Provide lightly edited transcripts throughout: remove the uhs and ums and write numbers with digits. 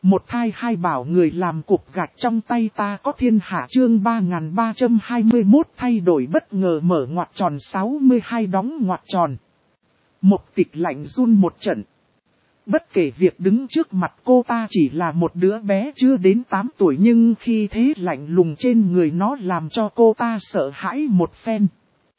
Một thai hai bảo người làm cục gạch trong tay ta có thiên hạ chương 3321 thay đổi bất ngờ mở ngoặc tròn 62 đóng ngoặc tròn. Mộc Tịch lạnh run một trận. Bất kể việc đứng trước mặt cô ta chỉ là một đứa bé chưa đến 8 tuổi nhưng khi thế lạnh lùng trên người nó làm cho cô ta sợ hãi một phen.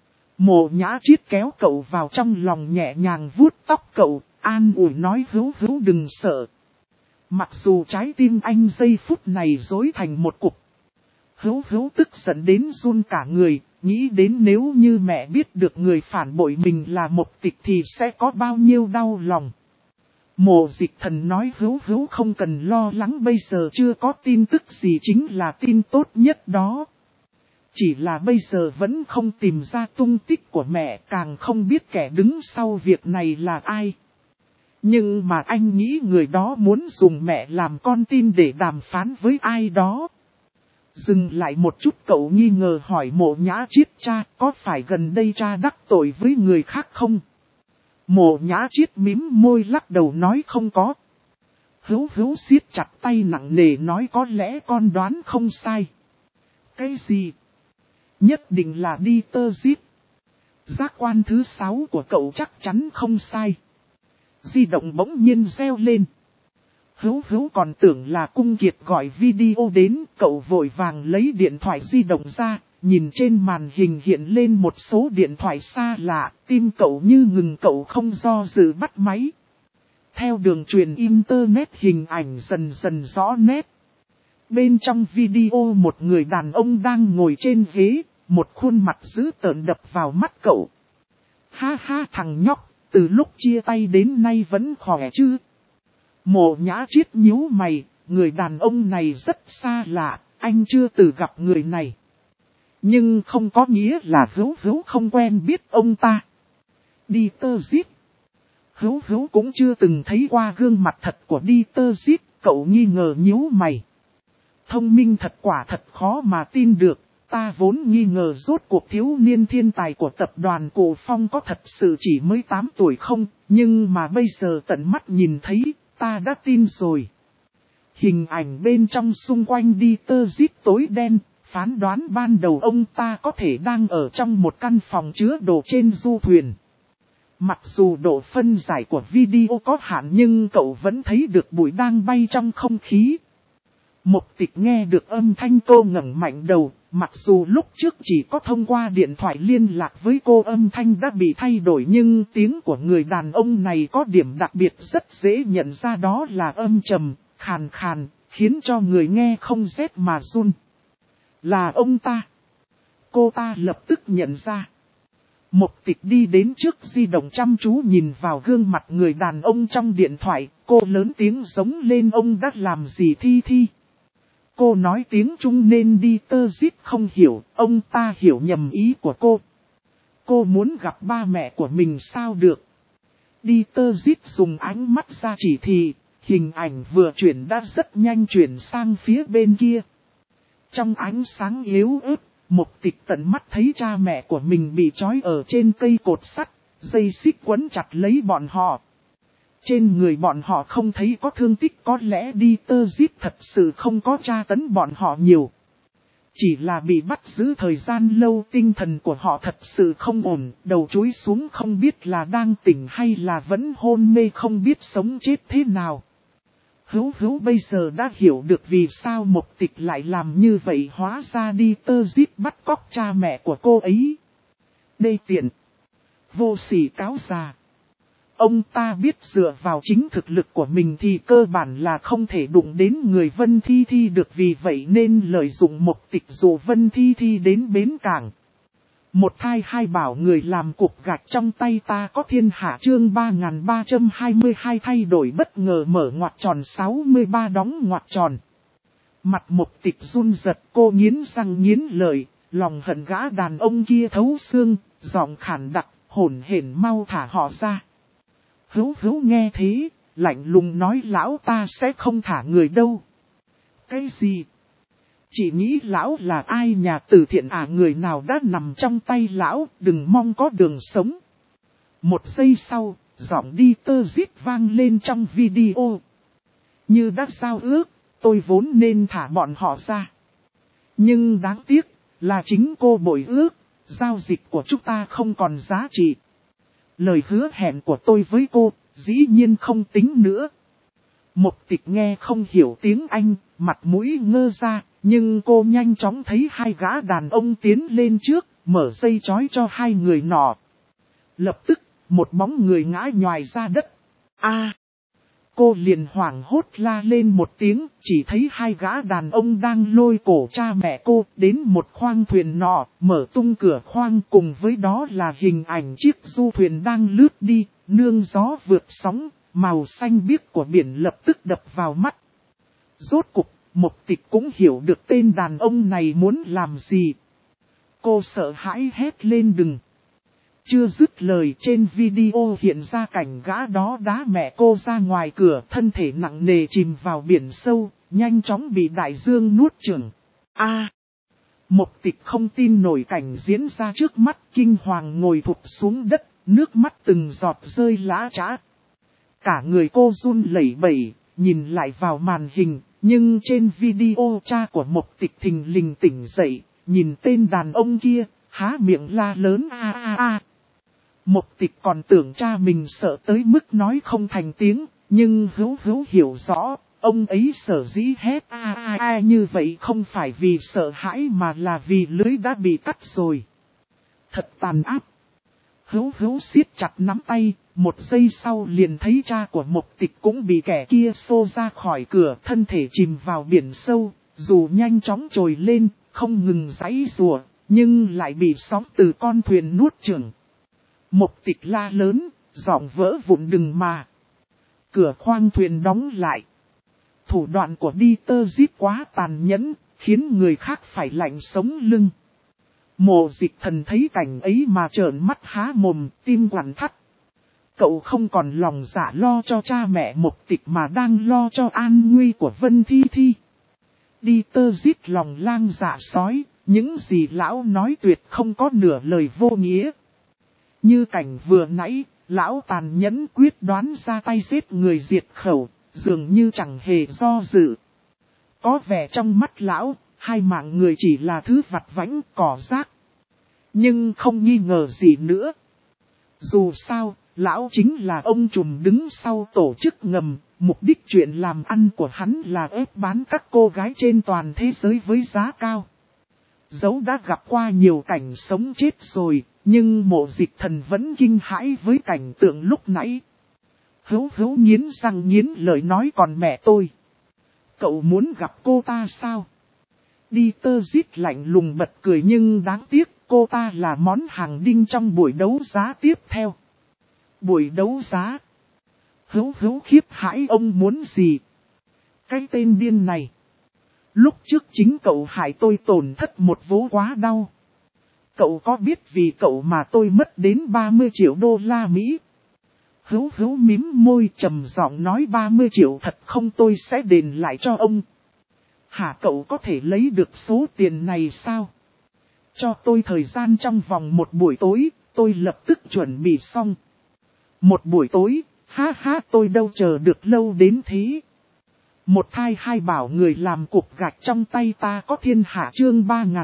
Mộ Nhã Triết kéo cậu vào trong lòng nhẹ nhàng vuốt tóc cậu, an ủi nói Hữu Hữu đừng sợ. Mặc dù trái tim anh giây phút này rối thành một cục. Hữu Hữu tức giận đến run cả người, nghĩ đến nếu như mẹ biết được người phản bội mình là Mộc Tịch thì sẽ có bao nhiêu đau lòng. Mộ Dịch Thần nói Hữu Hữu không cần lo lắng, bây giờ chưa có tin tức gì chính là tin tốt nhất đó. Chỉ là bây giờ vẫn không tìm ra tung tích của mẹ, càng không biết kẻ đứng sau việc này là ai. Nhưng mà anh nghĩ người đó muốn dùng mẹ làm con tin để đàm phán với ai đó. Dừng lại một chút cậu nghi ngờ hỏi Mộ Nhã Triết cha có phải gần đây cha đắc tội với người khác không? Mộ Nhã Triết mím môi lắc đầu nói không có. Hữu Hữu siết chặt tay nặng nề nói có lẽ con đoán không sai. Cái gì? Nhất định là Dieter Zit. Giác quan thứ 6 của cậu chắc chắn không sai. Di động bỗng nhiên reo lên. Hữu Hữu còn tưởng là Cung Kiệt gọi video đến, cậu vội vàng lấy điện thoại di động ra, nhìn trên màn hình hiện lên một số điện thoại xa lạ, tim cậu như ngừng, cậu không do dự bắt máy. Theo đường truyền internet hình ảnh dần dần rõ nét. Bên trong video một người đàn ông đang ngồi trên ghế, một khuôn mặt dữ tợn đập vào mắt cậu. Ha ha thằng nhóc, từ lúc chia tay đến nay vẫn khỏe chứ? Mộ Nhã Triết nhíu mày, người đàn ông này rất xa lạ, anh chưa từng gặp người này. Nhưng không có nghĩa là Hữu Hữu không quen biết ông ta. Dieter Zit. Hữu Hữu cũng chưa từng thấy qua gương mặt thật của Dieter Zit, cậu nghi ngờ nhíu mày. Thông minh thật quả thật khó mà tin được, ta vốn nghi ngờ rốt cuộc thiếu niên thiên tài của tập đoàn Cổ Phong có thật sự chỉ mới 8 tuổi không, nhưng mà bây giờ tận mắt nhìn thấy, ta đã tin rồi. Hình ảnh bên trong xung quanh Dieter Zit tối đen, phán đoán ban đầu ông ta có thể đang ở trong một căn phòng chứa đồ trên du thuyền. Mặc dù độ phân giải của video có hạn nhưng cậu vẫn thấy được bụi đang bay trong không khí. Mộc Tịch nghe được âm thanh cô ngẩng mạnh đầu, mặc dù lúc trước chỉ có thông qua điện thoại liên lạc với cô âm thanh đã bị thay đổi nhưng tiếng của người đàn ông này có điểm đặc biệt rất dễ nhận ra, đó là âm trầm, khàn khàn, khiến cho người nghe không rét mà run. Là ông ta. Cô ta lập tức nhận ra. Mộc Tịch đi đến trước di động chăm chú nhìn vào gương mặt người đàn ông trong điện thoại, cô lớn tiếng giống lên ông đã làm gì Thi Thi. Cô nói tiếng Trung nên Dieter Zit không hiểu, ông ta hiểu nhầm ý của cô. Cô muốn gặp ba mẹ của mình sao được. Dieter Zit dùng ánh mắt ra chỉ thị, hình ảnh vừa chuyển đã rất nhanh chuyển sang phía bên kia. Trong ánh sáng yếu ớt, Mộc Tịch tận mắt thấy cha mẹ của mình bị trói ở trên cây cột sắt, dây xích quấn chặt lấy bọn họ. Trên người bọn họ không thấy có thương tích, có lẽ Dieter Zit thật sự không có tra tấn bọn họ nhiều. Chỉ là bị bắt giữ thời gian lâu, tinh thần của họ thật sự không ổn, đầu chúi xuống không biết là đang tỉnh hay là vẫn hôn mê không biết sống chết thế nào. Hữu Hữu bây giờ đã hiểu được vì sao Mộc Tịch lại làm như vậy, hóa ra Dieter Zit bắt cóc cha mẹ của cô ấy. Đê tiện. Vô sỉ cáo già. Ông ta biết dựa vào chính thực lực của mình thì cơ bản là không thể đụng đến người Vân Thi Thi được, vì vậy nên lợi dụng Mộc Tịch dụ Vân Thi Thi đến bến cảng. Một thai hai bảo người làm cục gạch trong tay ta có thiên hạ chương 3322 thay đổi bất ngờ mở ngoặc tròn 63 đóng ngoặc tròn. Mặt Mộc Tịch run giật, cô nghiến răng nghiến lợi, lòng hận gã đàn ông kia thấu xương, giọng khản đặc, hổn hển mau thả họ ra. Hữu Hữu nghe thế, lạnh lùng nói lão ta sẽ không thả người đâu. Cái gì? Chỉ nghĩ lão là ai nhà từ thiện à, người nào đã nằm trong tay lão, đừng mong có đường sống. Một giây sau, giọng Dieter Zit vang lên trong video. Như đã giao ước, tôi vốn nên thả bọn họ ra. Nhưng đáng tiếc, là chính cô bội ước, giao dịch của chúng ta không còn giá trị. Lời hứa hẹn của tôi với cô, dĩ nhiên không tính nữa. Mục Tịch nghe không hiểu tiếng Anh, mặt mũi ngơ ra, nhưng cô nhanh chóng thấy hai gã đàn ông tiến lên trước, mở dây trói cho hai người nọ. Lập tức, một bóng người ngã nhòi ra đất. Cô liền hoảng hốt la lên một tiếng, chỉ thấy hai gã đàn ông đang lôi cổ cha mẹ cô đến một khoang thuyền nọ, mở tung cửa khoang, cùng với đó là hình ảnh chiếc du thuyền đang lướt đi, nương gió vượt sóng, màu xanh biếc của biển lập tức đập vào mắt. Rốt cục, Mục Tịch cũng hiểu được tên đàn ông này muốn làm gì. Cô sợ hãi hét lên đừng. Chưa dứt lời, trên video hiện ra cảnh gã đó đá mẹ cô ra ngoài cửa, thân thể nặng nề chìm vào biển sâu, nhanh chóng bị đại dương nuốt chửng. Mục Tịch không tin nổi cảnh diễn ra trước mắt, kinh hoàng ngồi thụp xuống đất, nước mắt từng giọt rơi lã chã. Cả người cô run lẩy bẩy, nhìn lại vào màn hình, nhưng trên video cha của Mục Tịch thình lình tỉnh dậy, nhìn tên đàn ông kia, há miệng la lớn Mục Tịch còn tưởng cha mình sợ tới mức nói không thành tiếng, nhưng Hữu hiểu rõ, ông ấy sở dĩ hét như vậy không phải vì sợ hãi mà là vì lưới đã bị cắt rồi. Thật tàn áp. Hữu siết chặt nắm tay, một giây sau liền thấy cha của Mục Tịch cũng bị kẻ kia xô ra khỏi cửa, thân thể chìm vào biển sâu, dù nhanh chóng trồi lên, không ngừng giãy giụa, nhưng lại bị sóng từ con thuyền nuốt chửng. Mục Tịch la lớn, giọng vỡ vụn đừng mà. Cửa khoang thuyền đóng lại. Thủ đoạn của Dieter Zip quá tàn nhẫn, khiến người khác phải lạnh sống lưng. Mộ Dịch Thần thấy cảnh ấy mà trợn mắt há mồm, tim quặn thắt. Cậu không còn lòng dạ lo cho cha mẹ Mục Tịch mà đang lo cho an nguy của Vân Thi Thi. Dieter Zip lòng lang dạ sói, những gì lão nói tuyệt không có nửa lời vô nghĩa. Như cảnh vừa nãy, lão tàn nhẫn quyết đoán ra tay giết người diệt khẩu, dường như chẳng hề do dự. Có vẻ trong mắt lão, hai mạng người chỉ là thứ vặt vãnh cỏ rác. Nhưng không nghi ngờ gì nữa. Dù sao, lão chính là ông trùm đứng sau tổ chức ngầm, mục đích chuyện làm ăn của hắn là ép bán các cô gái trên toàn thế giới với giá cao. Dẫu đã gặp qua nhiều cảnh sống chết rồi, nhưng Mộ Dịch Thần vẫn kinh hãi với cảnh tượng lúc nãy. Hữu nghiến răng nghiến lợi nói còn mẹ tôi. Cậu muốn gặp cô ta sao? Dieter Zip lạnh lùng bật cười nhưng đáng tiếc cô ta là món hàng đinh trong buổi đấu giá tiếp theo. Buổi đấu giá? Hữu khiếp hãi ông muốn gì? Cái tên điên này. Lúc trước chính cậu hại tôi tổn thất một vố quá đau. Cậu có biết vì cậu mà tôi mất đến 30 triệu đô la Mỹ? Hữu mím môi trầm giọng nói 30 triệu thật không tôi sẽ đền lại cho ông. Hả cậu có thể lấy được số tiền này sao? Cho tôi thời gian trong vòng một buổi tối, tôi lập tức chuẩn bị xong. Một buổi tối, ha tôi đâu chờ được lâu đến thế. Một thai hai bảo người làm cục gạch trong tay ta có thiên hạ chương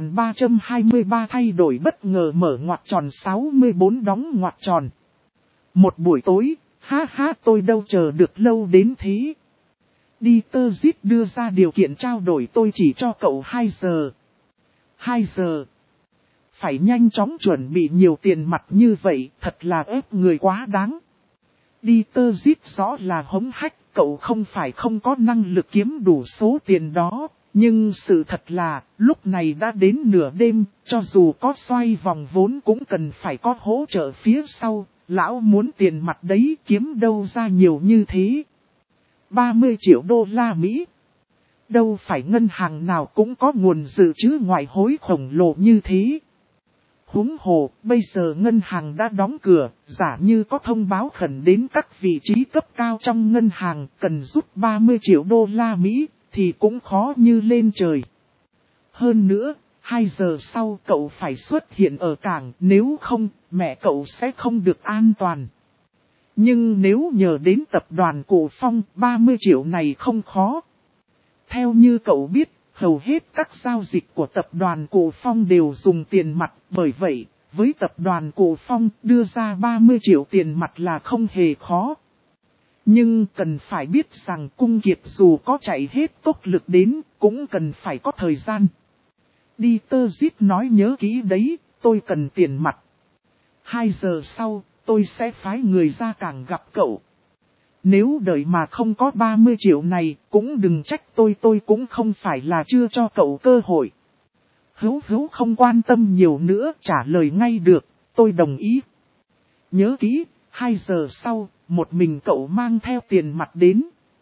3323 thay đổi bất ngờ mở ngoặc tròn 64 đóng ngoặc tròn. Một buổi tối, ha tôi đâu chờ được lâu đến thế. Dieter Zip đưa ra điều kiện trao đổi tôi chỉ cho cậu 2 giờ. 2 giờ. Phải nhanh chóng chuẩn bị nhiều tiền mặt như vậy, thật là ép người quá đáng. Dieter Zip rõ là hống hách, cậu không phải không có năng lực kiếm đủ số tiền đó. Nhưng sự thật là, lúc này đã đến nửa đêm, cho dù có xoay vòng vốn cũng cần phải có hỗ trợ phía sau. Lão muốn tiền mặt đấy kiếm đâu ra nhiều như thế. 30 triệu đô la Mỹ. Đâu phải ngân hàng nào cũng có nguồn dự trữ ngoại hối khổng lồ như thế. Huống hồ, bây giờ ngân hàng đã đóng cửa, giả như có thông báo khẩn đến các vị trí cấp cao trong ngân hàng cần rút 30 triệu đô la Mỹ, thì cũng khó như lên trời. Hơn nữa, 2 giờ sau cậu phải xuất hiện ở cảng, nếu không, mẹ cậu sẽ không được an toàn. Nhưng nếu nhờ đến tập đoàn Cổ Phong, 30 triệu này không khó. Theo như cậu biết, hầu hết các giao dịch của tập đoàn Cổ Phong đều dùng tiền mặt, bởi vậy, với tập đoàn Cổ Phong đưa ra 30 triệu tiền mặt là không hề khó. Nhưng cần phải biết rằng Cung Kiệt dù có chạy hết tốc lực đến, cũng cần phải có thời gian. Dieter nói nhớ kỹ đấy, tôi cần tiền mặt. 2 giờ sau, tôi sẽ phái người ra cảng gặp cậu. Nếu đợi mà không có 30 triệu này, cũng đừng trách tôi cũng không phải là chưa cho cậu cơ hội. Hữu không quan tâm nhiều nữa, trả lời ngay được, tôi đồng ý. Nhớ kỹ, 2 giờ sau, một mình cậu mang theo tiền mặt đến.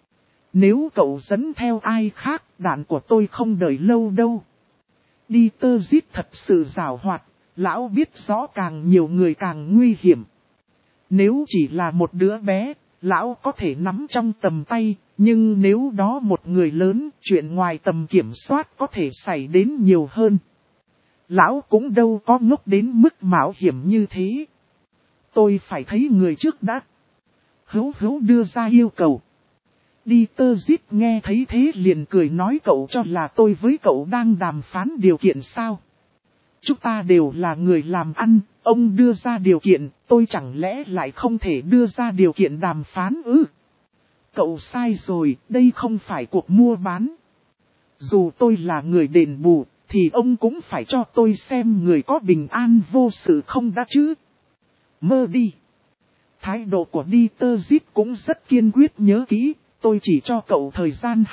Nếu cậu dẫn theo ai khác, đạn của tôi không đợi lâu đâu. Dieter thật sự giàu hoạt, lão biết rõ càng nhiều người càng nguy hiểm. Nếu chỉ là một đứa bé, lão có thể nắm trong tầm tay, nhưng nếu đó một người lớn, chuyện ngoài tầm kiểm soát có thể xảy đến nhiều hơn. Lão cũng đâu có ngốc đến mức mạo hiểm như thế. Tôi phải thấy người trước đã. Hữu đưa ra yêu cầu. Dieter nghe thấy thế liền cười nói cậu cho là tôi với cậu đang đàm phán điều kiện sao? Chúng ta đều là người làm ăn, ông đưa ra điều kiện, tôi chẳng lẽ lại không thể đưa ra điều kiện đàm phán ư? Cậu sai rồi, đây không phải cuộc mua bán. Dù tôi là người đền bù, thì ông cũng phải cho tôi xem người có bình an vô sự không đã chứ. Mơ đi. Thái độ của Dieter cũng rất kiên quyết nhớ kỹ, tôi chỉ cho cậu thời gian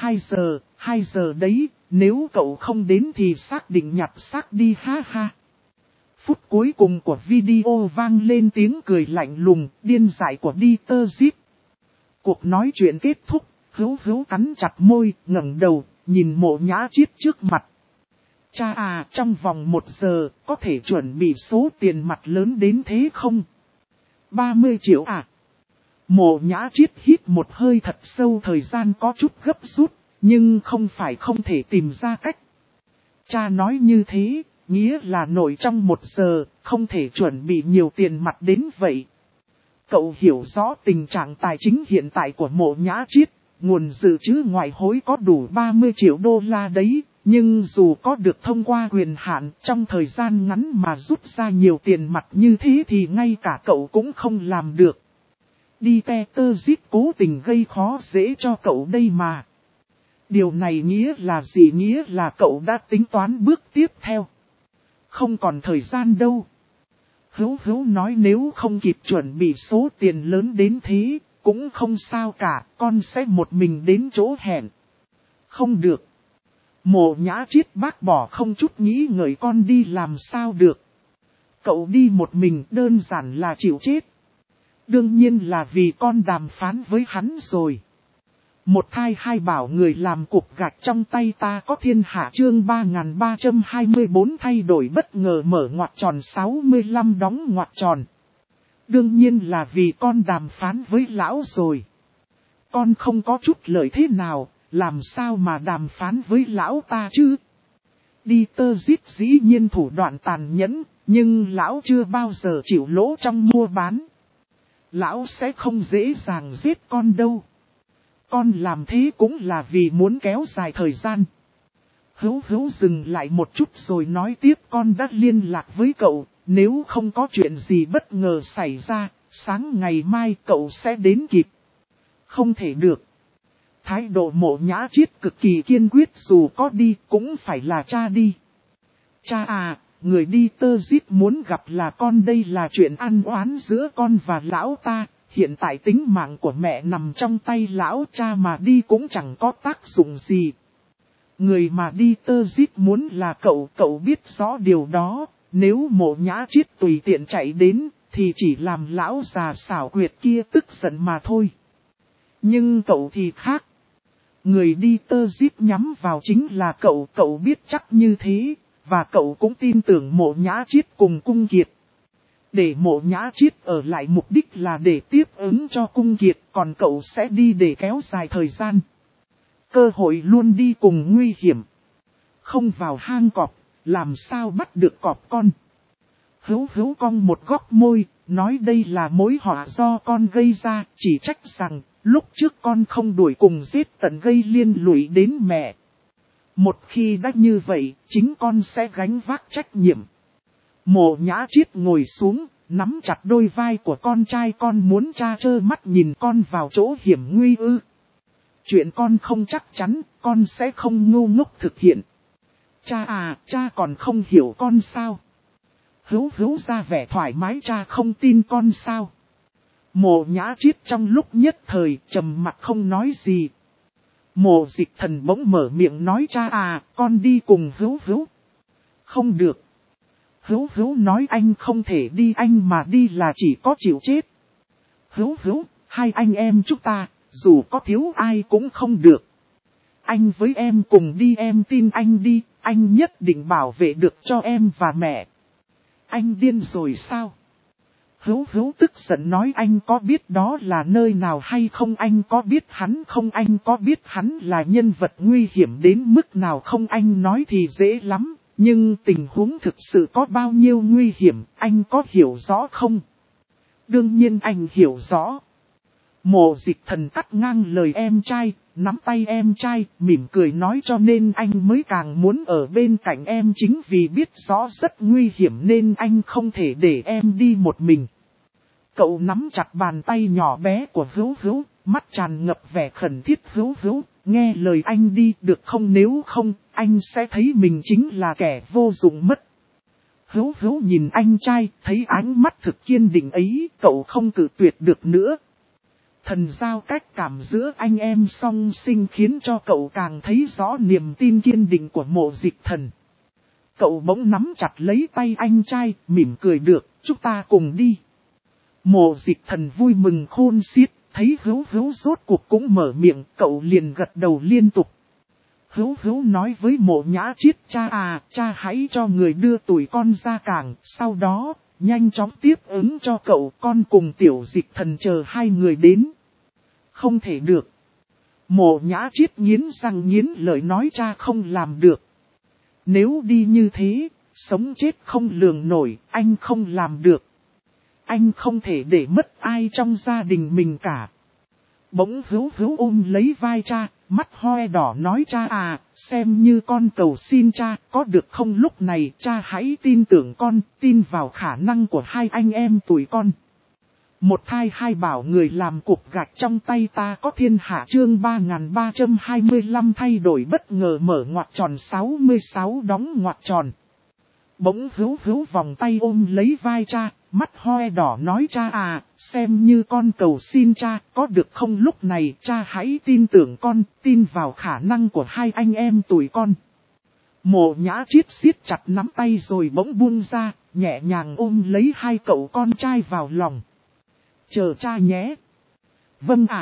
2 giờ đấy, nếu cậu không đến thì xác định nhặt xác đi ha ha. Phút cuối cùng của video vang lên tiếng cười lạnh lùng, điên dại của Dieter. Cuộc nói chuyện kết thúc, Hữu cắn chặt môi, ngẩng đầu, nhìn Mộ Nhã Chiết trước mặt. Cha à, trong vòng 1 giờ, có thể chuẩn bị số tiền mặt lớn đến thế không? 30 triệu à? Mộ Nhã Chiết hít một hơi thật sâu, thời gian có chút gấp rút, nhưng không phải không thể tìm ra cách. Cha nói như thế, nghĩa là nội trong 1 giờ, không thể chuẩn bị nhiều tiền mặt đến vậy. Cậu hiểu rõ tình trạng tài chính hiện tại của Mộ Nhã Chiết, nguồn dự trữ ngoại hối có đủ 30 triệu đô la đấy, nhưng dù có được thông qua quyền hạn trong thời gian ngắn mà rút ra nhiều tiền mặt như thế thì ngay cả cậu cũng không làm được. Dieter cố tình gây khó dễ cho cậu đây mà. Điều này nghĩa là gì? Nghĩa là cậu đã tính toán bước tiếp theo. Không còn thời gian đâu. Hữu nói nếu không kịp chuẩn bị số tiền lớn đến thế, cũng không sao cả, con sẽ một mình đến chỗ hẹn. Không được. Mộ Nhã Chiết bác bỏ không chút nghĩ ngợi, con đi làm sao được. Cậu đi một mình đơn giản là chịu chết. Đương nhiên là vì con đàm phán với hắn rồi. Một thai hai bảo người làm cục gạch trong tay ta có thiên hạ chương 3324 thay đổi bất ngờ mở ngoặc tròn 65 đóng ngoặc tròn. Đương nhiên là vì con đàm phán với lão rồi. Con không có chút lợi thế nào, làm sao mà đàm phán với lão ta chứ? Dieter dĩ nhiên thủ đoạn tàn nhẫn, nhưng lão chưa bao giờ chịu lỗ trong mua bán. Lão sẽ không dễ dàng giết con đâu. Con làm thế cũng là vì muốn kéo dài thời gian. Hữu dừng lại một chút rồi nói tiếp, con đã liên lạc với cậu, nếu không có chuyện gì bất ngờ xảy ra, sáng ngày mai cậu sẽ đến kịp. Không thể được. Thái độ Mộ Nhã Chiết cực kỳ kiên quyết, dù có đi cũng phải là cha đi. Cha à, người Dieter muốn gặp là con, đây là chuyện ăn oán giữa con và lão ta. Hiện tại tính mạng của mẹ nằm trong tay lão, cha mà đi cũng chẳng có tác dụng gì. Người mà Dieter muốn là cậu biết rõ điều đó. Nếu Mộ Nhã Chiết tùy tiện chạy đến, thì chỉ làm lão già xảo quyệt kia tức giận mà thôi. Nhưng cậu thì khác. Người Dieter nhắm vào chính là cậu biết chắc như thế, và cậu cũng tin tưởng Mộ Nhã Chiết cùng Cung Kiệt. Để Mộ Nhã Chiết ở lại mục đích là để tiếp ứng cho Cung Kiệt, còn cậu sẽ đi để kéo dài thời gian. Cơ hội luôn đi cùng nguy hiểm. Không vào hang cọp, làm sao bắt được cọp con. Hữu hữu cong một góc môi, nói đây là mối họa do con gây ra, chỉ trách rằng, lúc trước con không đuổi cùng giết tận gây liên lụy đến mẹ. Một khi đã như vậy, chính con sẽ gánh vác trách nhiệm. Mộ Nhã Triết ngồi xuống, nắm chặt đôi vai của con trai, con muốn cha trơ mắt nhìn con vào chỗ hiểm nguy ư. Chuyện con không chắc chắn, con sẽ không ngu ngốc thực hiện. Cha à, cha còn không hiểu con sao? Hữu hữu ra vẻ thoải mái, cha không tin con sao? Mộ Nhã Triết trong lúc nhất thời trầm mặc không nói gì. Mộ Dịch Thần bỗng mở miệng nói, cha à, con đi cùng hữu hữu. Không được. Hữu hữu nói anh không thể đi, anh mà đi là chỉ có chịu chết. Hữu hữu, hai anh em chúng ta, dù có thiếu ai cũng không được. Anh với em cùng đi, em tin anh đi, anh nhất định bảo vệ được cho em và mẹ. Anh điên rồi sao? Hữu hữu tức giận nói, anh có biết đó là nơi nào hay không? Anh có biết hắn không? Anh có biết hắn là nhân vật nguy hiểm đến mức nào không? Anh nói thì dễ lắm, nhưng tình huống thực sự có bao nhiêu nguy hiểm, anh có hiểu rõ không? Đương nhiên anh hiểu rõ. Mộ Dịch Thần cắt ngang lời em trai, nắm tay em trai, mỉm cười nói, cho nên anh mới càng muốn ở bên cạnh em, chính vì biết rõ rất nguy hiểm nên anh không thể để em đi một mình. Cậu nắm chặt bàn tay nhỏ bé của hữu hữu, mắt tràn ngập vẻ khẩn thiết. Hữu hữu, nghe lời anh đi được không, nếu không, anh sẽ thấy mình chính là kẻ vô dụng mất. Hữu hữu nhìn anh trai, thấy ánh mắt thực kiên định ấy, cậu không cự tuyệt được nữa. Thần giao cách cảm giữa anh em song sinh khiến cho cậu càng thấy rõ niềm tin kiên định của Mộ Dịch Thần. Cậu bỗng nắm chặt lấy tay anh trai, mỉm cười, được, chúng ta cùng đi. Mộ Dịch Thần vui mừng khôn xiết, thấy hữu hữu rốt cuộc cũng mở miệng, cậu liền gật đầu liên tục. Hữu hữu nói với Mộ Nhã Triết, cha à, cha hãy cho người đưa tụi con ra cảng, sau đó, nhanh chóng tiếp ứng cho cậu, con cùng Tiểu Dịch Thần chờ hai người đến. Không thể được. Mộ Nhã Triết nghiến răng nghiến lợi nói, cha không làm được. Nếu đi như thế, sống chết không lường nổi, anh không làm được. Anh không thể để mất ai trong gia đình mình cả. Bỗng hữu hữu ôm lấy vai cha, mắt hoe đỏ nói, cha à, xem như con cầu xin cha, có được không? Lúc này cha hãy tin tưởng con, tin vào khả năng của hai anh em tụi con. Một thai hai bảo, người làm cục gạch trong tay ta có thiên hạ. Chương 3325 thay đổi bất ngờ mở ngoặc tròn 66 đóng ngoặc tròn. Bỗng hữu hữu vòng tay ôm lấy vai cha, mắt hoe đỏ nói, cha à, xem như con cầu xin cha, có được không? Lúc này cha hãy tin tưởng con, tin vào khả năng của hai anh em tụi con. Mộ Nhã Triết siết chặt nắm tay rồi bỗng buông ra, nhẹ nhàng ôm lấy hai cậu con trai vào lòng. Chờ cha nhé. Vâng ạ.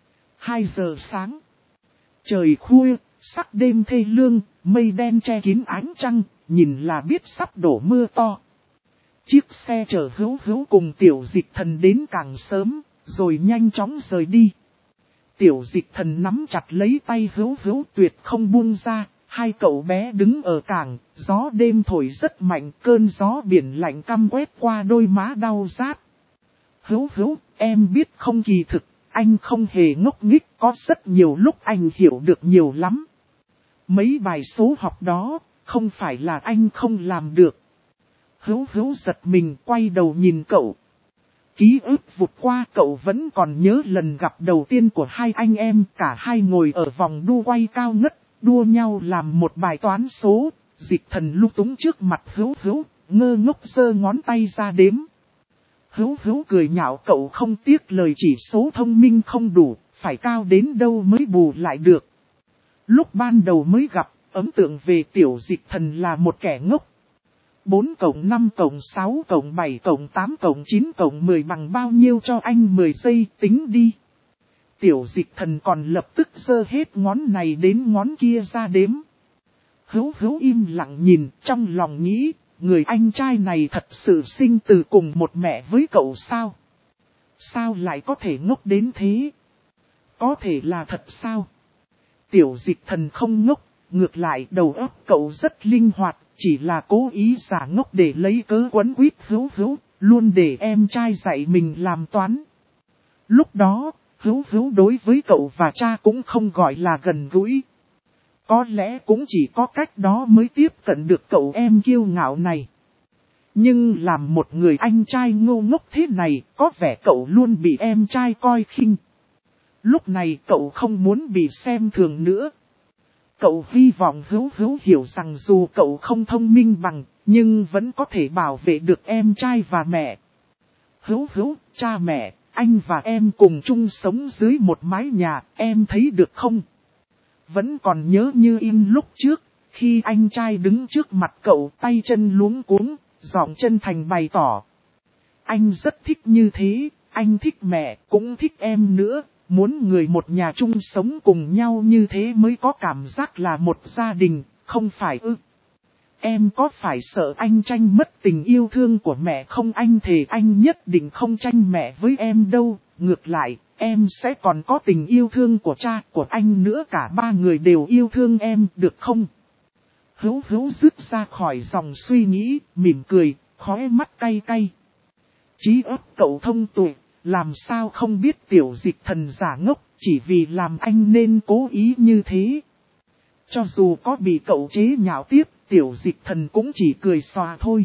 2 giờ sáng. Trời khuya, sắc đêm thê lương, mây đen che kín ánh trăng, nhìn là biết sắp đổ mưa to. Chiếc xe chở hữu hữu cùng Tiểu Dịch Thần đến càng sớm, rồi nhanh chóng rời đi. Tiểu Dịch Thần nắm chặt lấy tay hữu hữu tuyệt không buông ra, hai cậu bé đứng ở cảng, gió đêm thổi rất mạnh, cơn gió biển lạnh căm quét qua đôi má đau rát. Hữu hữu, em biết không, kỳ thực, anh không hề ngốc nghếch, có rất nhiều lúc anh hiểu được nhiều lắm. Mấy bài số học đó, không phải là anh không làm được. Hữu hữu giật mình quay đầu nhìn cậu. Ký ức vụt qua, cậu vẫn còn nhớ lần gặp đầu tiên của hai anh em, cả hai ngồi ở vòng đu quay cao ngất, đua nhau làm một bài toán số. Dịch Thần lung túng trước mặt hữu hữu, ngơ ngốc giơ ngón tay ra đếm. Hữu hữu cười nhạo cậu không tiếc lời chỉ số thông minh không đủ, phải cao đến đâu mới bù lại được. Lúc ban đầu mới gặp, ấn tượng về Tiểu Dịch Thần là một kẻ ngốc. 4 cộng 5 cộng 6 cộng 7 cộng 8 cộng 9 cộng 10 bằng bao nhiêu, cho anh 10 giây tính đi. Tiểu Dịch Thần còn lập tức giơ hết ngón này đến ngón kia ra đếm. Hữu hữu im lặng nhìn, trong lòng nghĩ, người anh trai này thật sự sinh từ cùng một mẹ với cậu sao? Sao lại có thể ngốc đến thế? Có thể là thật sao? Tiểu Dịch Thần không ngốc, ngược lại đầu óc cậu rất linh hoạt, chỉ là cố ý giả ngốc để lấy cớ quấn quýt Hữu Hữu, luôn để em trai dạy mình làm toán. Lúc đó, Hữu Hữu đối với cậu và cha cũng không gọi là gần gũi. Có lẽ cũng chỉ có cách đó mới tiếp cận được cậu em kiêu ngạo này. Nhưng làm một người anh trai ngu ngốc thế này, có vẻ cậu luôn bị em trai coi khinh. Lúc này cậu không muốn bị xem thường nữa. Cậu hy vọng Hữu Hữu hiểu rằng dù cậu không thông minh bằng, nhưng vẫn có thể bảo vệ được em trai và mẹ. Hữu Hữu, cha mẹ, anh và em cùng chung sống dưới một mái nhà, em thấy được không? Vẫn còn nhớ như in lúc trước, khi anh trai đứng trước mặt cậu tay chân luống cuống, giọng chân thành bày tỏ. Anh rất thích như thế, anh thích mẹ, cũng thích em nữa, muốn người một nhà chung sống cùng nhau như thế mới có cảm giác là một gia đình, không phải ư? Em có phải sợ anh tranh mất tình yêu thương của mẹ không? Anh thề anh nhất định không tranh mẹ với em đâu, ngược lại, em sẽ còn có tình yêu thương của cha của anh nữa, cả ba người đều yêu thương em, được không? Hữu Hữu dứt ra khỏi dòng suy nghĩ, mỉm cười, khóe mắt cay cay. Trí óc cậu thông tuệ, làm sao không biết Tiểu Dịch Thần giả ngốc, chỉ vì làm anh nên cố ý như thế. Cho dù có bị cậu chế nhạo tiếp, Tiểu Dịch Thần cũng chỉ cười xòa thôi.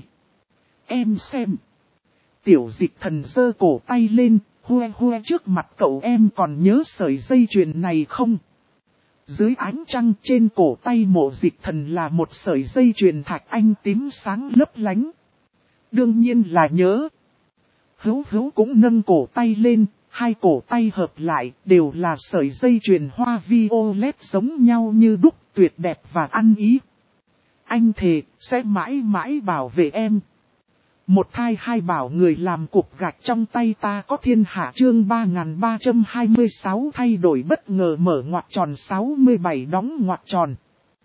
Em xem. Tiểu Dịch Thần giơ cổ tay lên, hoe hoe trước mặt cậu, em còn nhớ sợi dây chuyền này không? Dưới ánh trăng trên cổ tay Mộ Dịch Thần là một sợi dây chuyền thạch anh tím sáng lấp lánh. Đương nhiên là nhớ. Hữu Hữu cũng nâng cổ tay lên, hai cổ tay hợp lại đều là sợi dây chuyền hoa violet giống nhau như đúc, tuyệt đẹp và ăn ý. Anh thề sẽ mãi mãi bảo vệ em. Một thai hai bảo người làm cục gạch trong tay ta có thiên hạ. Chương 3326 thay đổi bất ngờ mở ngoặc tròn 67 đóng ngoặc tròn.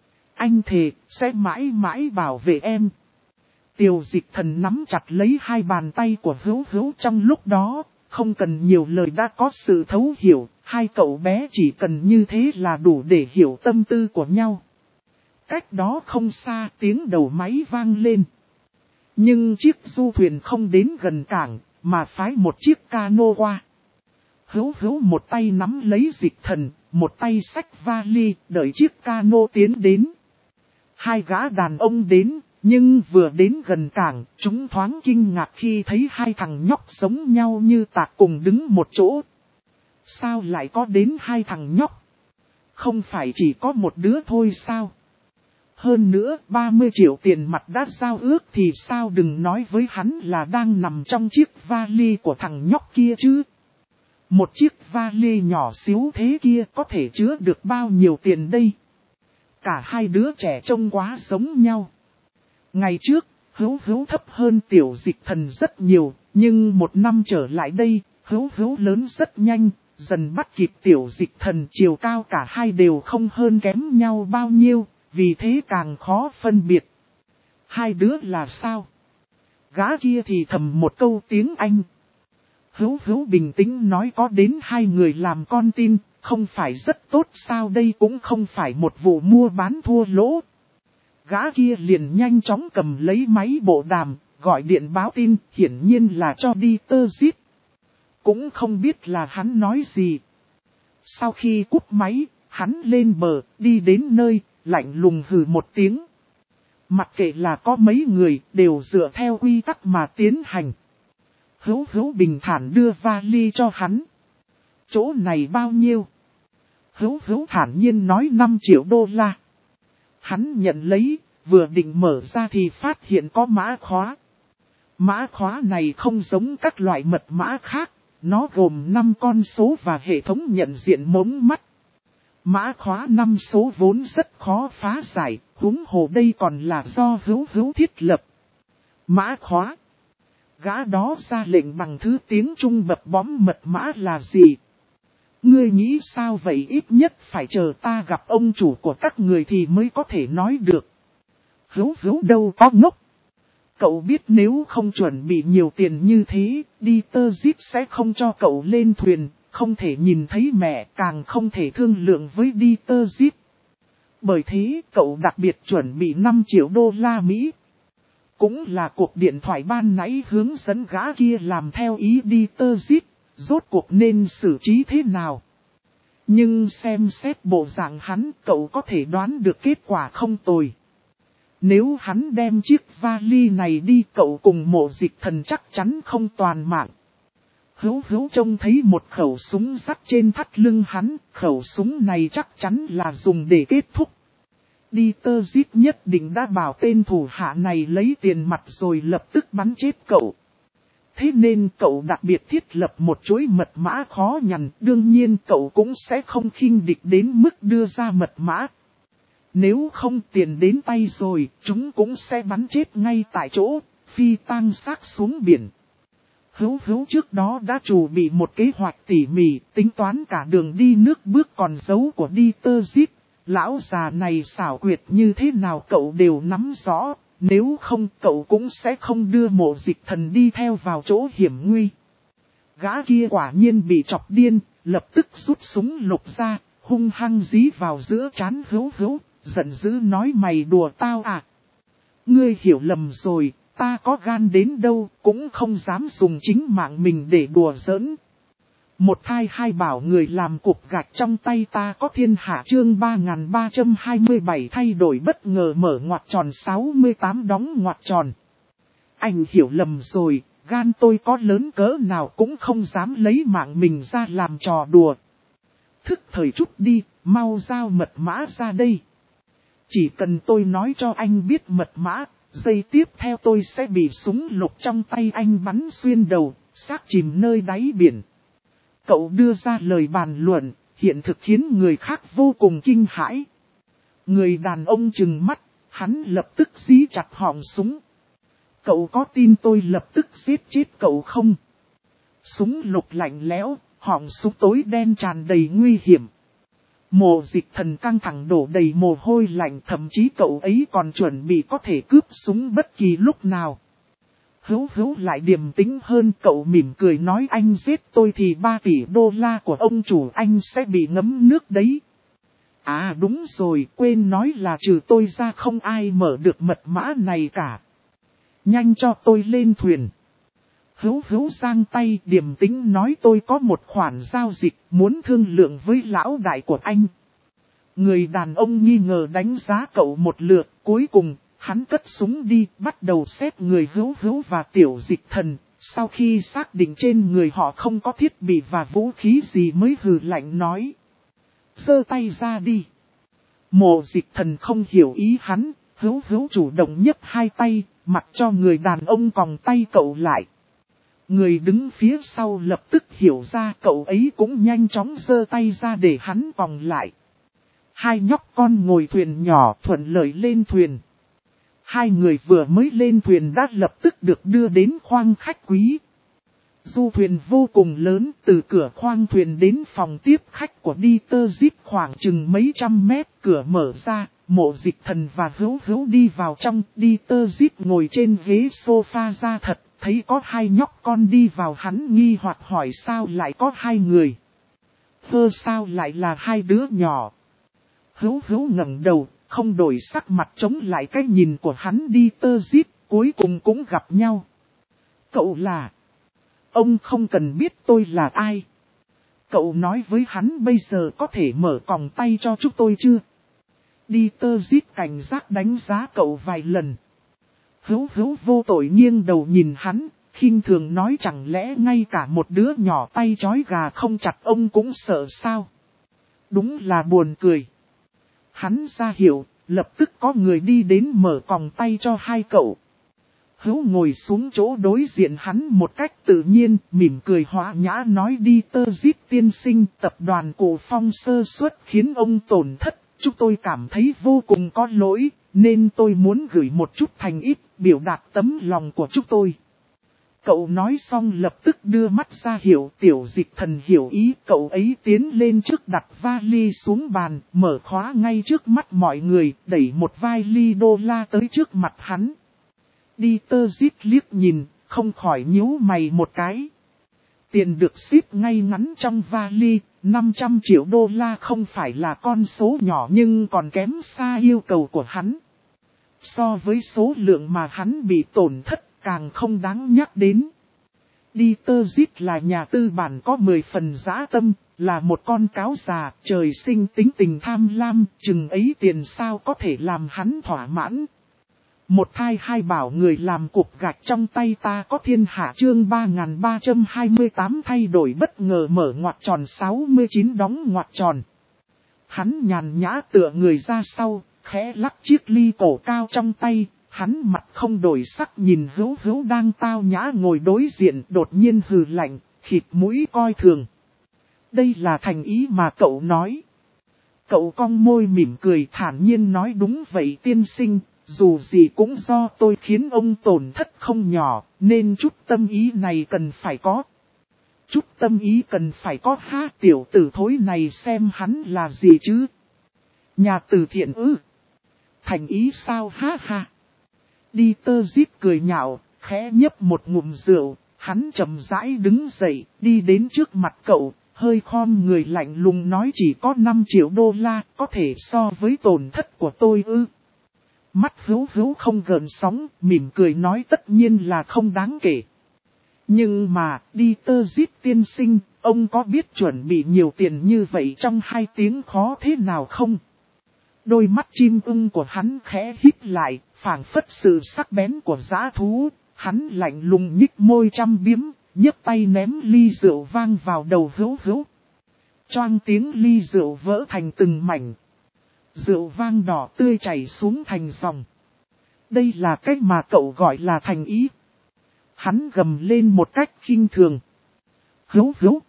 Anh thề sẽ mãi mãi bảo vệ em. Tiểu Dịch Thần nắm chặt lấy hai bàn tay của Hữu Hữu trong lúc đó, không cần nhiều lời đã có sự thấu hiểu, hai cậu bé chỉ cần như thế là đủ để hiểu tâm tư của nhau. Cách đó không xa tiếng đầu máy vang lên. Nhưng chiếc du thuyền không đến gần cảng, mà phái một chiếc cano qua. Hữu Hữu một tay nắm lấy Dịch Thần, một tay xách vali, đợi chiếc cano tiến đến. Hai gã đàn ông đến, nhưng vừa đến gần cảng, chúng thoáng kinh ngạc khi thấy hai thằng nhóc giống nhau như tạc cùng đứng một chỗ. Sao lại có đến hai thằng nhóc? Không phải chỉ có một đứa thôi sao? Hơn nữa 30 triệu tiền mặt đã giao ước thì sao đừng nói với hắn là đang nằm trong chiếc vali của thằng nhóc kia chứ. Một chiếc vali nhỏ xíu thế kia có thể chứa được bao nhiêu tiền đây? Cả hai đứa trẻ trông quá giống nhau. Ngày trước, Hữu Hữu thấp hơn Tiểu Dịch Thần rất nhiều, nhưng một năm trở lại đây, Hữu Hữu lớn rất nhanh, dần bắt kịp Tiểu Dịch Thần, chiều cao cả hai đều không hơn kém nhau bao nhiêu, vì thế càng khó phân biệt. Hai đứa là sao? Gã kia thì thầm một câu tiếng Anh. Hữu Hữu bình tĩnh nói có đến hai người làm con tin, không phải rất tốt sao, đây cũng không phải một vụ mua bán thua lỗ. Gã kia liền nhanh chóng cầm lấy máy bộ đàm, gọi điện báo tin, hiển nhiên là cho Dieter Zip. Cũng không biết là hắn nói gì. Sau khi cúp máy, hắn lên bờ, đi đến nơi, lạnh lùng hừ một tiếng. Mặc kệ là có mấy người, đều dựa theo quy tắc mà tiến hành. Hữu Hữu bình thản đưa vali cho hắn. Chỗ này bao nhiêu? Hữu Hữu thản nhiên nói 5 triệu đô la. Hắn nhận lấy, vừa định mở ra thì phát hiện có mã khóa. Mã khóa này không giống các loại mật mã khác, nó gồm 5 con số và hệ thống nhận diện mống mắt. Mã khóa 5 số vốn rất khó phá giải, huống hồ đây còn là do Hữu Hữu thiết lập. Mã khóa. Gã đó ra lệnh bằng thứ tiếng Trung bập bõm mật mã là gì? Ngươi nghĩ sao vậy? Ít nhất phải chờ ta gặp ông chủ của các người thì mới có thể nói được. Hữu Hữu đâu có ngốc. Cậu biết nếu không chuẩn bị nhiều tiền như thế, Dieter Zip sẽ không cho cậu lên thuyền, không thể nhìn thấy mẹ, càng không thể thương lượng với Dieter Zip. Bởi thế cậu đặc biệt chuẩn bị 5 triệu đô la Mỹ. Cũng là cuộc điện thoại ban nãy hướng dẫn gã kia làm theo ý Dieter Zit, rốt cuộc nên xử trí thế nào. Nhưng xem xét bộ dạng hắn, cậu có thể đoán được kết quả không tồi. Nếu hắn đem chiếc vali này đi, cậu cùng Mộ Dịch Thần chắc chắn không toàn mạng. Hữu trông thấy một khẩu súng sắt trên thắt lưng hắn, khẩu súng này chắc chắn là dùng để kết thúc. Dieter Zit nhất định đã bảo tên thủ hạ này lấy tiền mặt rồi lập tức bắn chết cậu. Thế nên cậu đặc biệt thiết lập một chuỗi mật mã khó nhằn, đương nhiên cậu cũng sẽ không khinh địch đến mức đưa ra mật mã. Nếu không tiền đến tay rồi, chúng cũng sẽ bắn chết ngay tại chỗ, phi tang xác xuống biển. Hữu trước đó đã chuẩn bị một kế hoạch tỉ mỉ, tính toán cả đường đi nước bước còn dấu của Dieter Zit. Lão già này xảo quyệt như thế nào cậu đều nắm rõ, nếu không cậu cũng sẽ không đưa Mộ Dịch Thần đi theo vào chỗ hiểm nguy. Gã kia quả nhiên bị chọc điên, lập tức rút súng lục ra, hung hăng dí vào giữa trán Hữu, giận dữ nói mày đùa tao à. Ngươi hiểu lầm rồi, ta có gan đến đâu cũng không dám dùng chính mạng mình để đùa giỡn. Một thai hai bảo người làm cục gạch trong tay ta có thiên hạ chương 3327 thay đổi bất ngờ mở ngoặc tròn 68 đóng ngoặc tròn. Anh hiểu lầm rồi, gan tôi có lớn cỡ nào cũng không dám lấy mạng mình ra làm trò đùa. Thức thời chút đi, mau giao mật mã ra đây. Chỉ cần tôi nói cho anh biết mật mã, giây tiếp theo tôi sẽ bị súng lục trong tay anh bắn xuyên đầu, xác chìm nơi đáy biển. Cậu đưa ra lời bàn luận, hiện thực khiến người khác vô cùng kinh hãi. Người đàn ông trừng mắt, hắn lập tức dí chặt họng súng. Cậu có tin tôi lập tức giết chết cậu không? Súng lục lạnh lẽo, họng súng tối đen tràn đầy nguy hiểm. Mộ Dịch Thần căng thẳng đổ đầy mồ hôi lạnh, thậm chí cậu ấy còn chuẩn bị có thể cướp súng bất kỳ lúc nào. Hữu lại điềm tĩnh hơn, cậu mỉm cười nói anh giết tôi thì 3 tỷ đô la của ông chủ anh sẽ bị ngấm nước đấy. À đúng rồi, quên nói là trừ tôi ra không ai mở được mật mã này cả. Nhanh cho tôi lên thuyền. Hữu giang tay điềm tĩnh nói tôi có một khoản giao dịch muốn thương lượng với lão đại của anh. Người đàn ông nghi ngờ đánh giá cậu một lượt, cuối cùng hắn cất súng đi, bắt đầu xét người Hữu và Tiểu Dịch Thần, sau khi xác định trên người họ không có thiết bị và vũ khí gì mới hừ lạnh nói. Giơ tay ra đi. Mộ Dịch Thần không hiểu ý hắn, Hữu chủ động nhấc hai tay, mặc cho người đàn ông còng tay cậu lại. Người đứng phía sau lập tức hiểu ra cậu ấy cũng nhanh chóng giơ tay ra để hắn còng lại. Hai nhóc con ngồi thuyền nhỏ thuận lợi lên thuyền. Hai người vừa mới lên thuyền đã lập tức được đưa đến khoang khách quý. Du thuyền vô cùng lớn, từ cửa khoang thuyền đến phòng tiếp khách của Dieter Zit khoảng chừng mấy trăm mét, cửa mở ra, Mộ Dịch Thần và Hữu đi vào trong. Dieter Zit ngồi trên ghế sofa da thật, thấy có hai nhóc con đi vào hắn nghi hoặc hỏi sao lại có hai người. Sao lại là hai đứa nhỏ. Hữu ngẩng đầu, không đổi sắc mặt chống lại cái nhìn của hắn. Dieter Zit cuối cùng cũng gặp nhau. Cậu là... Ông không cần biết tôi là ai. Cậu nói với hắn bây giờ có thể mở còng tay cho chúng tôi chưa? Dieter Zit cảnh giác đánh giá cậu vài lần. Hữu vô tội nghiêng đầu nhìn hắn, khinh thường nói chẳng lẽ ngay cả một đứa nhỏ tay trói gà không chặt ông cũng sợ sao? Đúng là buồn cười. Hắn ra hiệu, lập tức có người đi đến mở còng tay cho hai cậu. Hữu ngồi xuống chỗ đối diện hắn một cách tự nhiên, mỉm cười hòa nhã nói Dieter Zit tiên sinh, tập đoàn Cổ Phong sơ suất khiến ông tổn thất, chúng tôi cảm thấy vô cùng có lỗi, nên tôi muốn gửi một chút thành ít, biểu đạt tấm lòng của chúng tôi. Cậu nói xong lập tức đưa mắt ra hiệu. Tiểu Dịch Thần hiểu ý, cậu ấy tiến lên trước đặt vali xuống bàn, mở khóa ngay trước mắt mọi người, đẩy một vali đô la tới trước mặt hắn. Dieter Zit liếc nhìn, không khỏi nhíu mày một cái. Tiền được ship ngay ngắn trong vali, 500 triệu đô la không phải là con số nhỏ nhưng còn kém xa yêu cầu của hắn. So với số lượng mà hắn bị tổn thất càng không đáng nhắc đến. Dieter Zitt là nhà tư bản có 10 phần dã tâm, là một con cáo già, trời sinh tính tình tham lam, chừng ấy tiền sao có thể làm hắn thỏa mãn. Một thai hai bảo người làm cục gạch trong tay ta có thiên hạ chương 3328 thay đổi bất ngờ mở ngoặc tròn 69 đóng ngoặc tròn. Hắn nhàn nhã tựa người ra sau, khẽ lắc chiếc ly cổ cao trong tay, hắn mặt không đổi sắc nhìn Hữu Hữu đang tao nhã ngồi đối diện đột nhiên hừ lạnh, khịt mũi coi thường. Đây là thành ý mà cậu nói. Cậu cong môi mỉm cười thản nhiên nói đúng vậy tiên sinh. Dù gì cũng do tôi khiến ông tổn thất không nhỏ, nên chút tâm ý này cần phải có. Chút tâm ý cần phải có ha tiểu tử thối này xem hắn là gì chứ. Nhà từ thiện ư. Thành ý sao ha ha. Dieter Zitt cười nhạo, khẽ nhấp một ngụm rượu, hắn chậm rãi đứng dậy, đi đến trước mặt cậu, hơi khom người lạnh lùng nói chỉ có 5 triệu đô la, có thể so với tổn thất của tôi ư. Mắt Hữu Hữu không gợn sóng, mỉm cười nói tất nhiên là không đáng kể. Nhưng mà, Dieter Zitt tiên sinh, ông có biết chuẩn bị nhiều tiền như vậy trong 2 tiếng khó thế nào không? Đôi mắt chim ưng của hắn khẽ hít lại, phảng phất sự sắc bén của dã thú, hắn lạnh lùng nhích môi chăm biếm, nhấc tay ném ly rượu vang vào đầu Hữu Hữu. Choang tiếng ly rượu vỡ thành từng mảnh. Rượu vang đỏ tươi chảy xuống thành dòng. Đây là cách mà cậu gọi là thành ý. Hắn gầm lên một cách khinh thường. Hữu Hữu.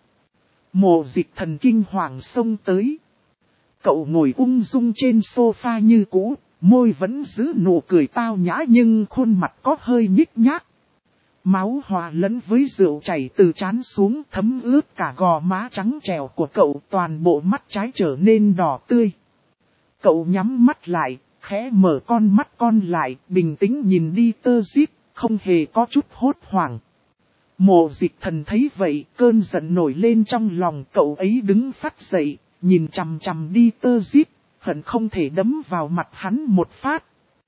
Mộ Dịch Thần kinh hoàng xông tới. Cậu ngồi ung dung trên sofa như cũ, môi vẫn giữ nụ cười tao nhã nhưng khuôn mặt có hơi nhích nhác. Máu hòa lẫn với rượu chảy từ trán xuống thấm ướt cả gò má trắng trẻo của cậu, toàn bộ mắt trái trở nên đỏ tươi. Cậu nhắm mắt lại, khẽ mở con mắt con lại, bình tĩnh nhìn Dieter Zitt, không hề có chút hốt hoảng. Mộ Dịch Thần thấy vậy, cơn giận nổi lên trong lòng, cậu ấy đứng phát dậy, nhìn chằm chằm Dieter Zitt, hận không thể đấm vào mặt hắn một phát.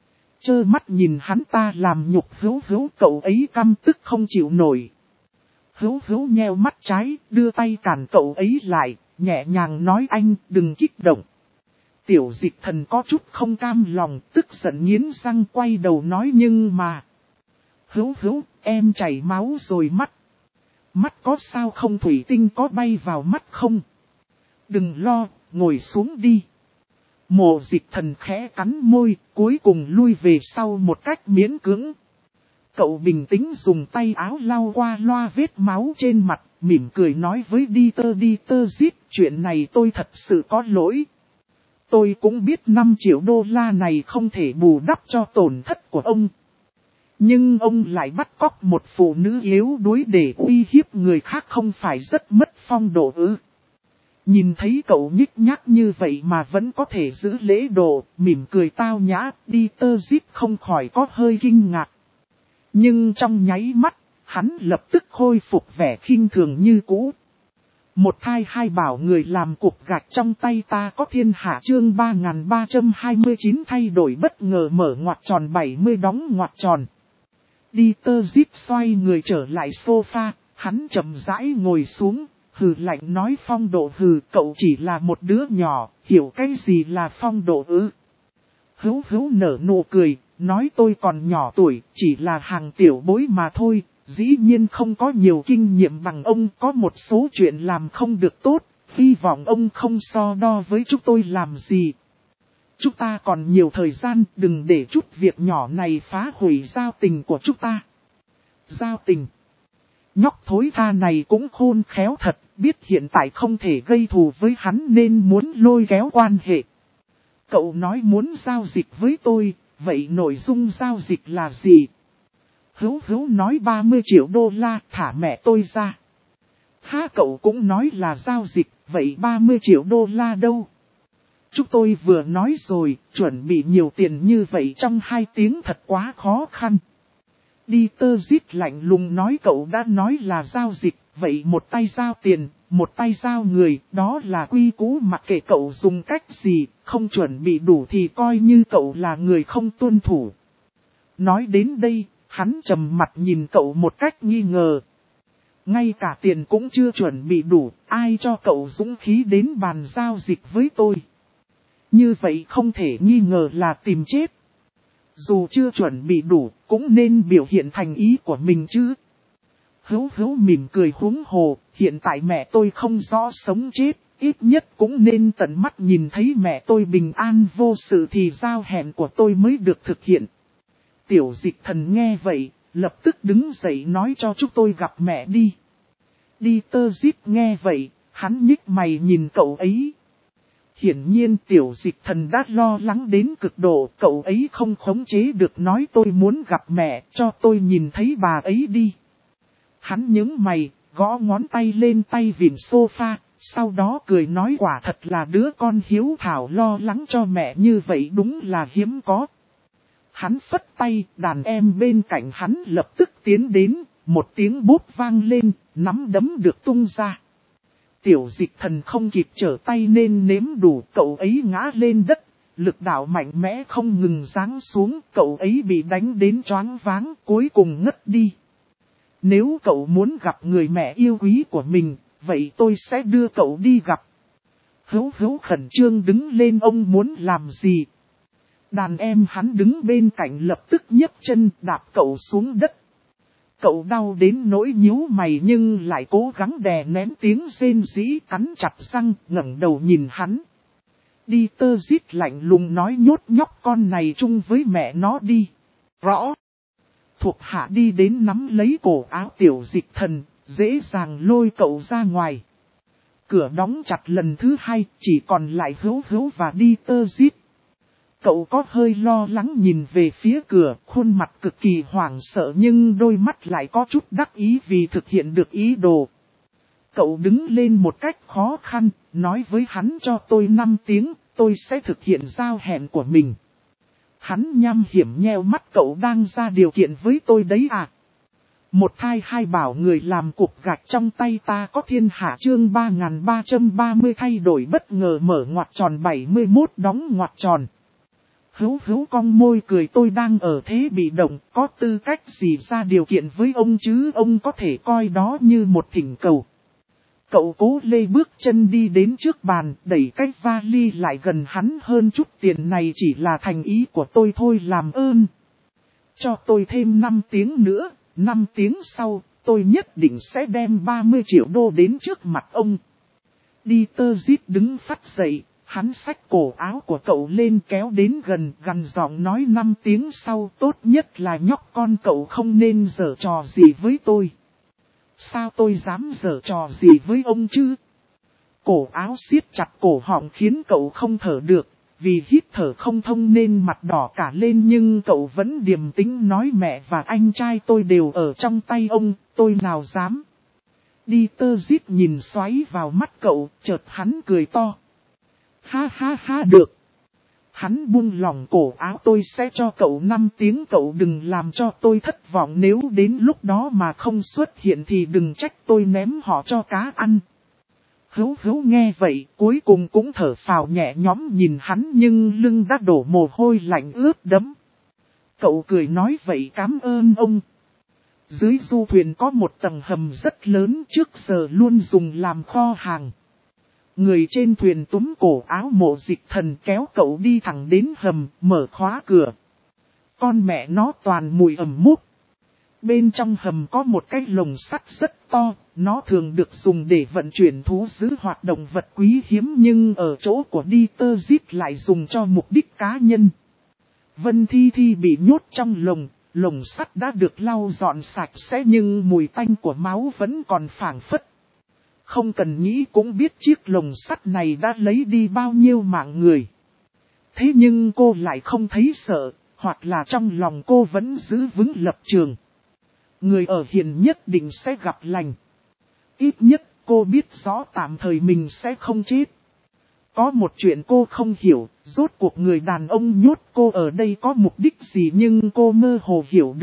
Trơ mắt nhìn hắn ta làm nhục Hữu Hữu, cậu ấy căm tức không chịu nổi. Hữu Hữu nheo mắt trái, đưa tay cản cậu ấy lại, nhẹ nhàng nói anh đừng kích động. Tiểu Dịch Thần có chút không cam lòng, tức giận nghiến răng quay đầu nói nhưng mà. Hữu Hữu, em chảy máu rồi mắt. Mắt có sao không, thủy tinh có bay vào mắt không? Đừng lo, ngồi xuống đi. Mộ Dịch Thần khẽ cắn môi, cuối cùng lui về sau một cách miễn cưỡng. Cậu bình tĩnh dùng tay áo lau qua loa vết máu trên mặt, mỉm cười nói với Dieter Zitt, chuyện này tôi thật sự có lỗi. Tôi cũng biết 5 triệu đô la này không thể bù đắp cho tổn thất của ông. Nhưng ông lại bắt cóc một phụ nữ yếu đuối để uy hiếp người khác không phải rất mất phong độ ư. Nhìn thấy cậu nhích nhác như vậy mà vẫn có thể giữ lễ độ, mỉm cười tao nhã, Dieter Zitt không khỏi có hơi kinh ngạc. Nhưng trong nháy mắt, hắn lập tức khôi phục vẻ khinh thường như cũ. Một thai hai bảo người làm cục gạch trong tay ta có thiên hạ chương 3329 thay đổi bất ngờ mở ngoặc tròn 70 đóng ngoặc tròn. Dieter Zitt xoay người trở lại sofa, hắn chậm rãi ngồi xuống, hừ lạnh nói phong độ hừ, cậu chỉ là một đứa nhỏ, hiểu cái gì là phong độ ư? Hữu Hữu nở nụ cười, nói tôi còn nhỏ tuổi, chỉ là hàng tiểu bối mà thôi. Dĩ nhiên không có nhiều kinh nghiệm bằng ông, có một số chuyện làm không được tốt, hy vọng ông không so đo với chúng tôi làm gì. Chúng ta còn nhiều thời gian, đừng để chút việc nhỏ này phá hủy giao tình của chúng ta. Giao tình? Nhóc thối tha này cũng khôn khéo thật, biết hiện tại không thể gây thù với hắn nên muốn lôi kéo quan hệ. Cậu nói muốn giao dịch với tôi, vậy nội dung giao dịch là gì? Hữu Hữu nói 30 triệu đô la, thả mẹ tôi ra. Ha, cậu cũng nói là giao dịch, vậy 30 triệu đô la đâu? Chúng tôi vừa nói rồi, chuẩn bị nhiều tiền như vậy trong 2 tiếng thật quá khó khăn. Đi Tơ Dít lạnh lùng nói cậu đã nói là giao dịch, vậy một tay giao tiền, một tay giao người, đó là quy củ mặc kệ cậu dùng cách gì, không chuẩn bị đủ thì coi như cậu là người không tuân thủ. Nói đến đây, hắn trầm mặt nhìn cậu một cách nghi ngờ. Ngay cả tiền cũng chưa chuẩn bị đủ, ai cho cậu dũng khí đến bàn giao dịch với tôi. Như vậy không thể nghi ngờ là tìm chết. Dù chưa chuẩn bị đủ, cũng nên biểu hiện thành ý của mình chứ. Hữu mỉm cười huống hồ, hiện tại mẹ tôi không rõ sống chết, ít nhất cũng nên tận mắt nhìn thấy mẹ tôi bình an vô sự thì giao hẹn của tôi mới được thực hiện. Tiểu Dịch Thần nghe vậy, lập tức đứng dậy nói cho chúng tôi gặp mẹ đi. Đi Tơ Dít nghe vậy, hắn nhích mày nhìn cậu ấy. Hiển nhiên Tiểu Dịch Thần đã lo lắng đến cực độ, cậu ấy không khống chế được nói tôi muốn gặp mẹ, cho tôi nhìn thấy bà ấy đi. Hắn nhướng mày, gõ ngón tay lên tay vịn sofa, sau đó cười nói quả thật là đứa con hiếu thảo lo lắng cho mẹ như vậy đúng là hiếm có. Hắn phất tay, đàn em bên cạnh hắn lập tức tiến đến, một tiếng bốp vang lên, nắm đấm được tung ra. Tiểu Dịch Thần không kịp trở tay nên nếm đủ, cậu ấy ngã lên đất, lực đạo mạnh mẽ không ngừng giáng xuống, cậu ấy bị đánh đến choáng váng, cuối cùng ngất đi. Nếu cậu muốn gặp người mẹ yêu quý của mình, vậy tôi sẽ đưa cậu đi gặp. Hữu khẩn trương đứng lên, ông muốn làm gì? Đàn em hắn đứng bên cạnh lập tức nhấc chân đạp cậu xuống đất. Cậu đau đến nỗi nhíu mày nhưng lại cố gắng đè nén tiếng rên rỉ, cắn chặt răng, ngẩng đầu nhìn hắn. Đi Tơ Dít lạnh lùng nói nhốt nhóc con này chung với mẹ nó đi. Rõ. Thuộc hạ đi đến nắm lấy cổ áo Tiểu Dịch Thần, dễ dàng lôi cậu ra ngoài. Cửa đóng chặt lần thứ hai, chỉ còn lại Hữu và Đi Tơ Dít. Cậu có hơi lo lắng nhìn về phía cửa, khuôn mặt cực kỳ hoảng sợ nhưng đôi mắt lại có chút đắc ý vì thực hiện được ý đồ. Cậu đứng lên một cách khó khăn, nói với hắn cho tôi 5 tiếng, tôi sẽ thực hiện giao hẹn của mình. Hắn nham hiểm nheo mắt, cậu đang ra điều kiện với tôi đấy à? Một thai hai bảo người làm cục gạch trong tay ta có thiên hạ chương 3330 thay đổi bất ngờ mở ngoặc tròn 71 đóng ngoặc tròn. Hữu cong môi cười, tôi đang ở thế bị động, có tư cách gì ra điều kiện với ông chứ, ông có thể coi đó như một thỉnh cầu. Cậu cố lê bước chân đi đến trước bàn, đẩy cái vali lại gần hắn hơn chút, tiền này chỉ là thành ý của tôi thôi, làm ơn. Cho tôi thêm 5 tiếng nữa, 5 tiếng sau, tôi nhất định sẽ đem 30 triệu đô đến trước mặt ông. Đi Tơ Dít đứng phắt dậy. Hắn xách cổ áo của cậu lên kéo đến gần, gằn giọng nói 5 tiếng sau tốt nhất là nhóc con cậu không nên giở trò gì với tôi. Sao tôi dám giở trò gì với ông chứ? Cổ áo siết chặt cổ họng khiến cậu không thở được, vì hít thở không thông nên mặt đỏ cả lên nhưng cậu vẫn điềm tĩnh nói mẹ và anh trai tôi đều ở trong tay ông, tôi nào dám. Đi Tơ Dít nhìn xoáy vào mắt cậu, chợt hắn cười to. Ha được. Hắn buông lỏng cổ áo, tôi sẽ cho cậu 5 tiếng, cậu đừng làm cho tôi thất vọng, nếu đến lúc đó mà không xuất hiện thì đừng trách tôi ném họ cho cá ăn. Hữu nghe vậy, cuối cùng cũng thở phào nhẹ nhõm nhìn hắn nhưng lưng đã đổ mồ hôi lạnh ướt đẫm. Cậu cười nói vậy cảm ơn ông. Dưới du thuyền có một tầng hầm rất lớn, trước giờ luôn dùng làm kho hàng. Người trên thuyền túm cổ áo Mộ Dịch Thần kéo cậu đi thẳng đến hầm, mở khóa cửa. Con mẹ nó toàn mùi ẩm mốc. Bên trong hầm có một cái lồng sắt rất to, nó thường được dùng để vận chuyển thú dữ hoặc động vật quý hiếm nhưng ở chỗ của Đi Tơ Dít lại dùng cho mục đích cá nhân. Vân Thi bị nhốt trong lồng sắt đã được lau dọn sạch sẽ nhưng mùi tanh của máu vẫn còn phảng phất. Không cần nghĩ cũng biết chiếc lồng sắt này đã lấy đi bao nhiêu mạng người. Thế nhưng cô lại không thấy sợ, hoặc là trong lòng cô vẫn giữ vững lập trường. Người ở hiền nhất định sẽ gặp lành. Ít nhất cô biết rõ tạm thời mình sẽ không chết. Có một chuyện cô không hiểu, rốt cuộc người đàn ông nhốt cô ở đây có mục đích gì nhưng cô mơ hồ hiểu được.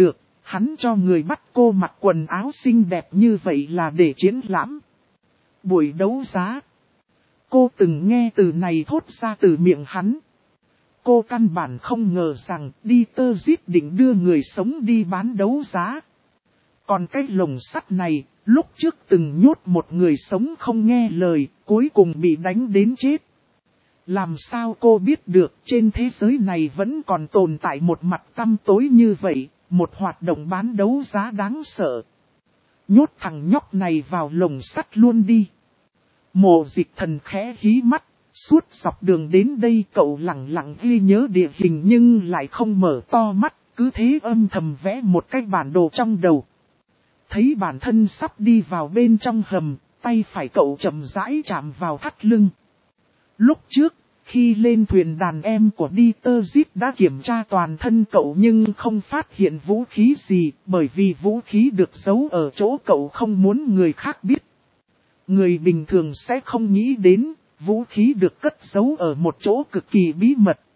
Hắn cho người bắt cô mặc quần áo xinh đẹp như vậy là để triển lãm. Buổi đấu giá. Cô từng nghe từ này thốt ra từ miệng hắn. Cô căn bản không ngờ rằng Dieter Zip định đưa người sống đi bán đấu giá. Còn cái lồng sắt này, lúc trước từng nhốt một người sống không nghe lời, cuối cùng bị đánh đến chết. Làm sao cô biết được trên thế giới này vẫn còn tồn tại một mặt tăm tối như vậy, một hoạt động bán đấu giá đáng sợ. Nhốt thằng nhóc này vào lồng sắt luôn đi. Mộ Dịch Thần khẽ hí mắt, suốt dọc đường đến đây cậu lặng lặng ghi nhớ địa hình nhưng lại không mở to mắt, cứ thế âm thầm vẽ một cái bản đồ trong đầu. Thấy bản thân sắp đi vào bên trong hầm, tay phải cậu chậm rãi chạm vào thắt lưng. Lúc trước, khi lên thuyền đàn em của Dieter Zip đã kiểm tra toàn thân cậu nhưng không phát hiện vũ khí gì, bởi vì vũ khí được giấu ở chỗ cậu không muốn người khác biết. Người bình thường sẽ không nghĩ đến, vũ khí được cất giấu ở một chỗ cực kỳ bí mật.